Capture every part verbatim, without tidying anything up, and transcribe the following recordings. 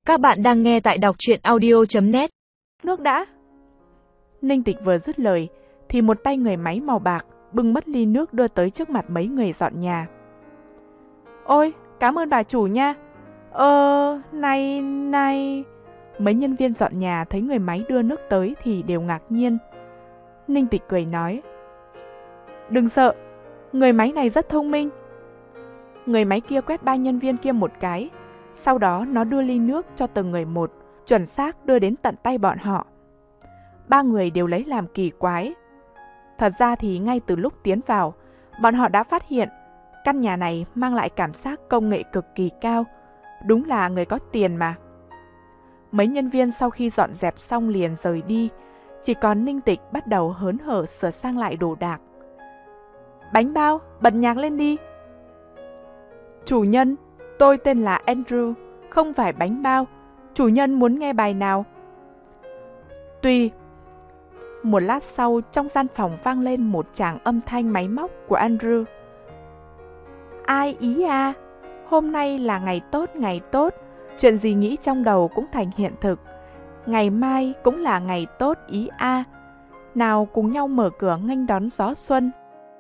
Các bạn đang nghe tại đọc truyện audio chấm net. Nước đã. Ninh Tịch vừa dứt lời thì một tay người máy màu bạc bưng mất ly nước đưa tới trước mặt mấy người dọn nhà. Ôi, cảm ơn bà chủ nha. Ờ, này, này... Mấy nhân viên dọn nhà thấy người máy đưa nước tới thì đều ngạc nhiên. Ninh Tịch cười nói: Đừng sợ, người máy này rất thông minh. Người máy kia quét ba nhân viên kia một cái, sau đó nó đưa ly nước cho từng người một, chuẩn xác đưa đến tận tay bọn họ. Ba người đều lấy làm kỳ quái. Thật ra thì ngay từ lúc tiến vào, bọn họ đã phát hiện căn nhà này mang lại cảm giác công nghệ cực kỳ cao. Đúng là người có tiền mà. Mấy nhân viên sau khi dọn dẹp xong liền rời đi, chỉ còn Ninh Tịch bắt đầu hớn hở sửa sang lại đồ đạc. Bánh bao, bật nhạc lên đi. Chủ nhân, tôi tên là Andrew, không phải bánh bao. Chủ nhân muốn nghe bài nào? Tùy. Một lát sau, trong gian phòng vang lên một tràng âm thanh máy móc của Andrew. Ai ý à? Hôm nay là ngày tốt, ngày tốt. Chuyện gì nghĩ trong đầu cũng thành hiện thực. Ngày mai cũng là ngày tốt ý a. Nào cùng nhau mở cửa nghênh đón gió xuân.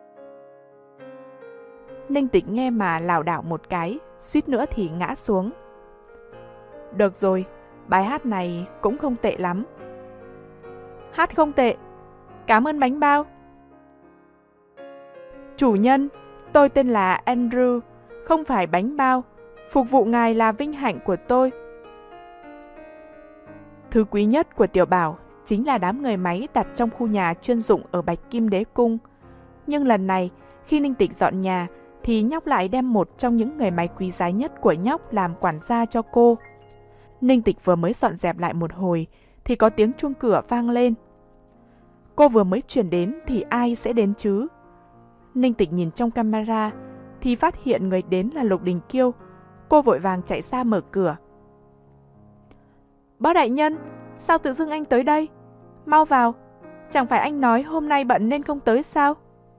Ninh Tịch nghe mà lảo đảo một cái, suýt nữa thì ngã xuống. Được rồi, bài hát này cũng không tệ lắm. Hát không tệ. Cảm ơn bánh bao. Chủ nhân, tôi tên là Andrew, không phải bánh bao. Phục vụ ngài là vinh hạnh của tôi. Thứ quý nhất của Tiểu Bảo chính là đám người máy đặt trong khu nhà chuyên dụng ở Bạch Kim Đế Cung. Nhưng lần này, khi Ninh Tịch dọn nhà, thì nhóc lại đem một trong những người máy quý giá nhất của nhóc làm quản gia cho cô. Ninh Tịch vừa mới dọn dẹp lại một hồi, thì có tiếng chuông cửa vang lên. Cô vừa mới chuyển đến thì ai sẽ đến chứ? Ninh Tịch nhìn trong camera, thì phát hiện người đến là Lục Đình Kiêu. Cô vội vàng chạy ra mở cửa. Bác đại nhân, sao tự dưng anh tới đây? Mau vào, chẳng phải anh nói hôm nay bận nên không tới sao?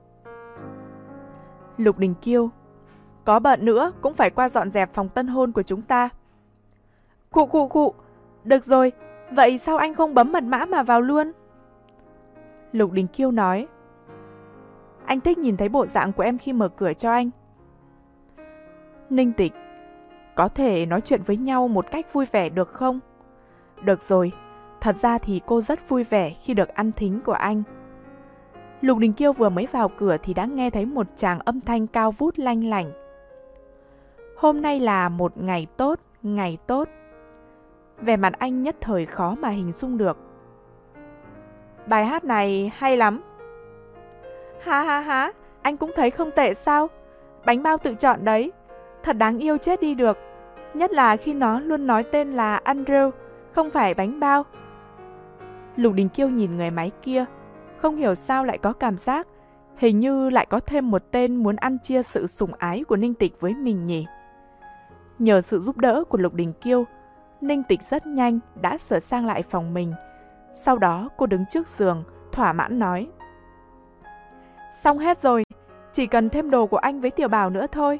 Lục Đình Kiêu: Có bận nữa cũng phải qua dọn dẹp phòng tân hôn của chúng ta. Khụ khụ khụ, được rồi, vậy sao anh không bấm mật mã mà vào luôn? Lục Đình Kiêu nói: Anh thích nhìn thấy bộ dạng của em khi mở cửa cho anh. Ninh Tịch: Có thể nói chuyện với nhau một cách vui vẻ được không? Được rồi, thật ra thì cô rất vui vẻ khi được ăn thính của anh. Lục Đình Kiêu vừa mới vào cửa thì đã nghe thấy một tràng âm thanh cao vút lanh lảnh. Hôm nay là một ngày tốt, ngày tốt. Vẻ mặt anh nhất thời khó mà hình dung được. Bài hát này hay lắm. Ha ha ha, anh cũng thấy không tệ sao? Bánh bao tự chọn đấy. Thật đáng yêu chết đi được. Nhất là khi nó luôn nói tên là Andrew, không phải bánh bao. Lục Đình Kiêu nhìn người máy kia, không hiểu sao lại có cảm giác hình như lại có thêm một tên muốn ăn chia sự sủng ái của Ninh Tịch với mình nhỉ. Nhờ sự giúp đỡ của Lục Đình Kiêu, Ninh Tịch rất nhanh đã sửa sang lại phòng mình. Sau đó cô đứng trước giường, thỏa mãn nói: Xong hết rồi, chỉ cần thêm đồ của anh với Tiểu Bảo nữa thôi.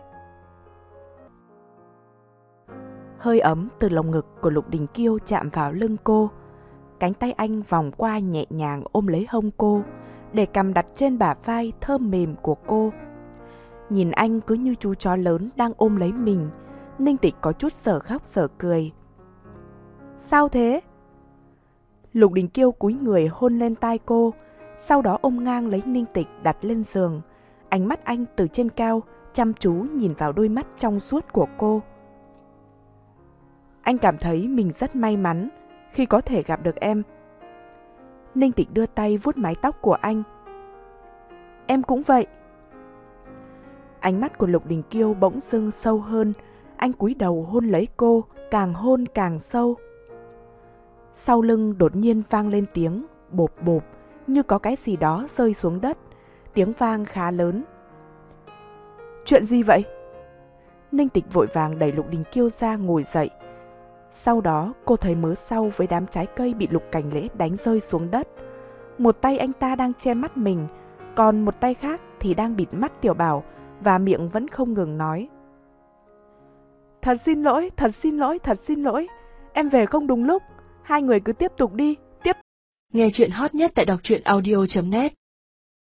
Hơi ấm từ lồng ngực của Lục Đình Kiêu chạm vào lưng cô. Cánh tay anh vòng qua nhẹ nhàng ôm lấy hông cô, để cằm đặt trên bả vai thơm mềm của cô. Nhìn anh cứ như chú chó lớn đang ôm lấy mình, Ninh Tịch có chút sở khóc sở cười. Sao thế? Lục Đình Kiêu cúi người hôn lên tai cô, sau đó ôm ngang lấy Ninh Tịch đặt lên giường. Ánh mắt anh từ trên cao chăm chú nhìn vào đôi mắt trong suốt của cô. Anh cảm thấy mình rất may mắn khi có thể gặp được em. Ninh Tịch đưa tay vuốt mái tóc của anh. Em cũng vậy. Ánh mắt của Lục Đình Kiêu bỗng dưng sâu hơn. Anh cúi đầu hôn lấy cô, càng hôn càng sâu. Sau lưng đột nhiên vang lên tiếng bộp bộp, như có cái gì đó rơi xuống đất. Tiếng vang khá lớn. Chuyện gì vậy? Ninh Tịch vội vàng đẩy Lục Đình Kiêu ra ngồi dậy. Sau đó cô thấy mớ sau với đám trái cây bị Lục Cảnh Lễ đánh rơi xuống đất. Một tay anh ta đang che mắt mình, còn một tay khác thì đang bịt mắt Tiểu Bảo và miệng vẫn không ngừng nói: Thật xin lỗi, thật xin lỗi, thật xin lỗi. em về không đúng lúc. Hai người cứ tiếp tục đi, tiếp. Nghe chuyện hot nhất tại đọc truyện audio chấm net